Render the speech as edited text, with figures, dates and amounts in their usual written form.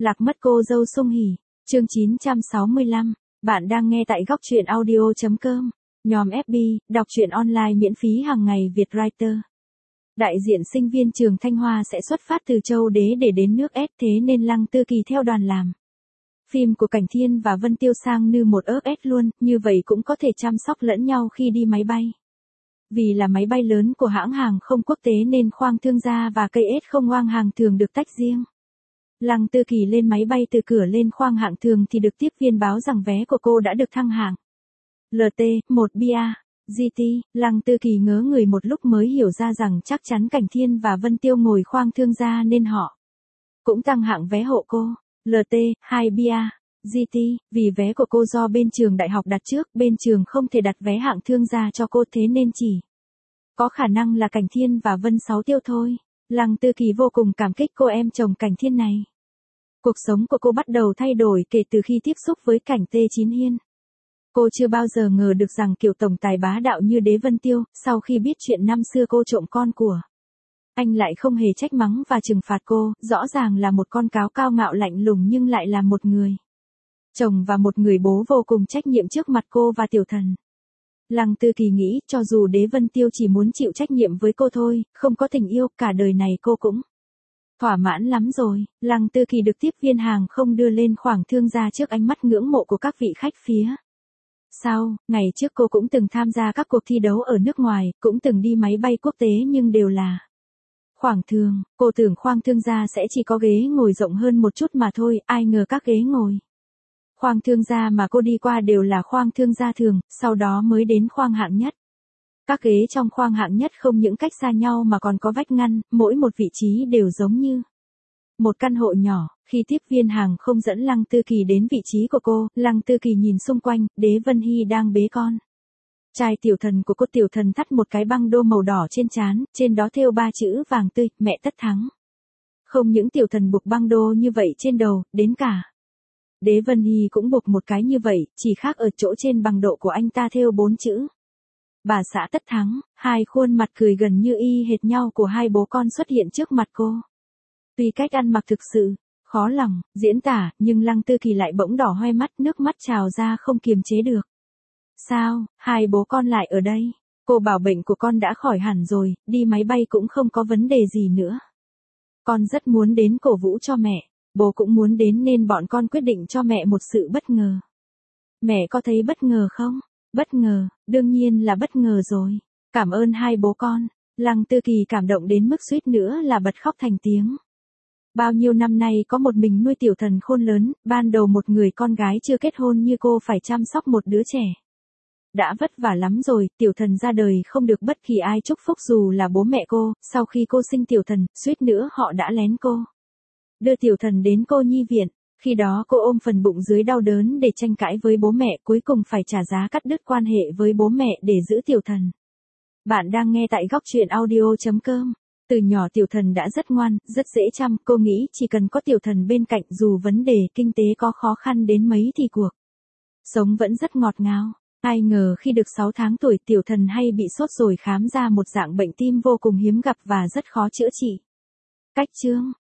Lạc mất cô dâu Sung Hỉ. Chương 965. Bạn đang nghe tại góc truyện audio.com. Nhóm FB, đọc truyện online miễn phí hàng ngày Việt Writer. Đại diện sinh viên trường Thanh Hoa sẽ xuất phát từ Châu Đế để đến nước S, thế nên Lăng Tư Kỳ theo đoàn làm phim của Cảnh Thiên và Vân Tiêu sang như một ớt S luôn, như vậy cũng có thể chăm sóc lẫn nhau khi đi máy bay. Vì là máy bay lớn của hãng hàng không quốc tế nên khoang thương gia và cây S không khoang hàng thường được tách riêng. Lăng Tư Kỳ lên máy bay từ cửa lên khoang hạng thường thì được tiếp viên báo rằng vé của cô đã được thăng hạng. LT, 1 bia, GT, Lăng Tư Kỳ ngớ người một lúc mới hiểu ra rằng chắc chắn Cảnh Thiên và Vân Tiêu ngồi khoang thương gia nên họ cũng tăng hạng vé hộ cô. LT, 2 bia, GT, vì vé của cô do bên trường đại học đặt trước, bên trường không thể đặt vé hạng thương gia cho cô thế nên chỉ có khả năng là Cảnh Thiên và Vân Sáu Tiêu thôi. Lăng Tư Kỳ vô cùng cảm kích cô em chồng Cảnh Thiên này. Cuộc sống của cô bắt đầu thay đổi kể từ khi tiếp xúc với Cảnh T9 Hiên. Cô chưa bao giờ ngờ được rằng kiểu tổng tài bá đạo như Đế Vân Tiêu, sau khi biết chuyện năm xưa cô trộm con của anh lại không hề trách mắng và trừng phạt cô, rõ ràng là một con cáo cao ngạo lạnh lùng nhưng lại là một người chồng và một người bố vô cùng trách nhiệm trước mặt cô và tiểu thần. Lăng Tư Kỳ nghĩ cho dù Đế Vân Tiêu chỉ muốn chịu trách nhiệm với cô thôi, không có tình yêu, cả đời này cô cũng thỏa mãn lắm rồi. Lăng Tư Kỳ được tiếp viên hàng không đưa lên khoang thương gia trước ánh mắt ngưỡng mộ của các vị khách phía sau. Ngày trước cô cũng từng tham gia các cuộc thi đấu ở nước ngoài, cũng từng đi máy bay quốc tế nhưng đều là khoang thường. Cô tưởng khoang thương gia sẽ chỉ có ghế ngồi rộng hơn một chút mà thôi, ai ngờ các ghế ngồi khoang thương gia mà cô đi qua đều là khoang thương gia thường, sau đó mới đến khoang hạng nhất. Các ghế trong khoang hạng nhất không những cách xa nhau mà còn có vách ngăn, mỗi một vị trí đều giống như một căn hộ nhỏ. Khi tiếp viên hàng không dẫn Lăng Tư Kỳ đến vị trí của cô, Lăng Tư Kỳ nhìn xung quanh, Đế Vân Hy đang bế con trai tiểu thần của cô. Tiểu thần thắt một cái băng đô màu đỏ trên trán, trên đó thêu 3 chữ vàng tươi, mẹ tất thắng. Không những tiểu thần buộc băng đô như vậy trên đầu, đến cả Đế Vân Hy cũng buộc một cái như vậy, chỉ khác ở chỗ trên bằng độ của anh ta thêu 4 chữ bà xã tất thắng. Hai khuôn mặt cười gần như y hệt nhau của hai bố con xuất hiện trước mặt cô. Tuy cách ăn mặc thực sự khó lòng diễn tả, nhưng Lăng Tư Kỳ lại bỗng đỏ hoe mắt, nước mắt trào ra không kiềm chế được. Sao, hai bố con lại ở đây? Cô bảo bệnh của con đã khỏi hẳn rồi, đi máy bay cũng không có vấn đề gì nữa. Con rất muốn đến cổ vũ cho mẹ, bố cũng muốn đến nên bọn con quyết định cho mẹ một sự bất ngờ. Mẹ có thấy bất ngờ không? Bất ngờ, đương nhiên là bất ngờ rồi. Cảm ơn hai bố con. Lăng Tư Kỳ cảm động đến mức suýt nữa là bật khóc thành tiếng. Bao nhiêu năm nay có một mình nuôi tiểu thần khôn lớn, ban đầu một người con gái chưa kết hôn như cô phải chăm sóc một đứa trẻ đã vất vả lắm rồi. Tiểu thần ra đời không được bất kỳ ai chúc phúc dù là bố mẹ cô. Sau khi cô sinh tiểu thần, suýt nữa họ đã lén cô đưa tiểu thần đến cô nhi viện. Khi đó cô ôm phần bụng dưới đau đớn để tranh cãi với bố mẹ, cuối cùng phải trả giá cắt đứt quan hệ với bố mẹ để giữ tiểu thần. Bạn đang nghe tại góc truyện audio.com. Từ nhỏ tiểu thần đã rất ngoan, rất dễ chăm, cô nghĩ chỉ cần có tiểu thần bên cạnh dù vấn đề kinh tế có khó khăn đến mấy thì cuộc sống vẫn rất ngọt ngào. Ai ngờ khi được 6 tháng tuổi tiểu thần hay bị sốt rồi khám ra một dạng bệnh tim vô cùng hiếm gặp và rất khó chữa trị. Cách chương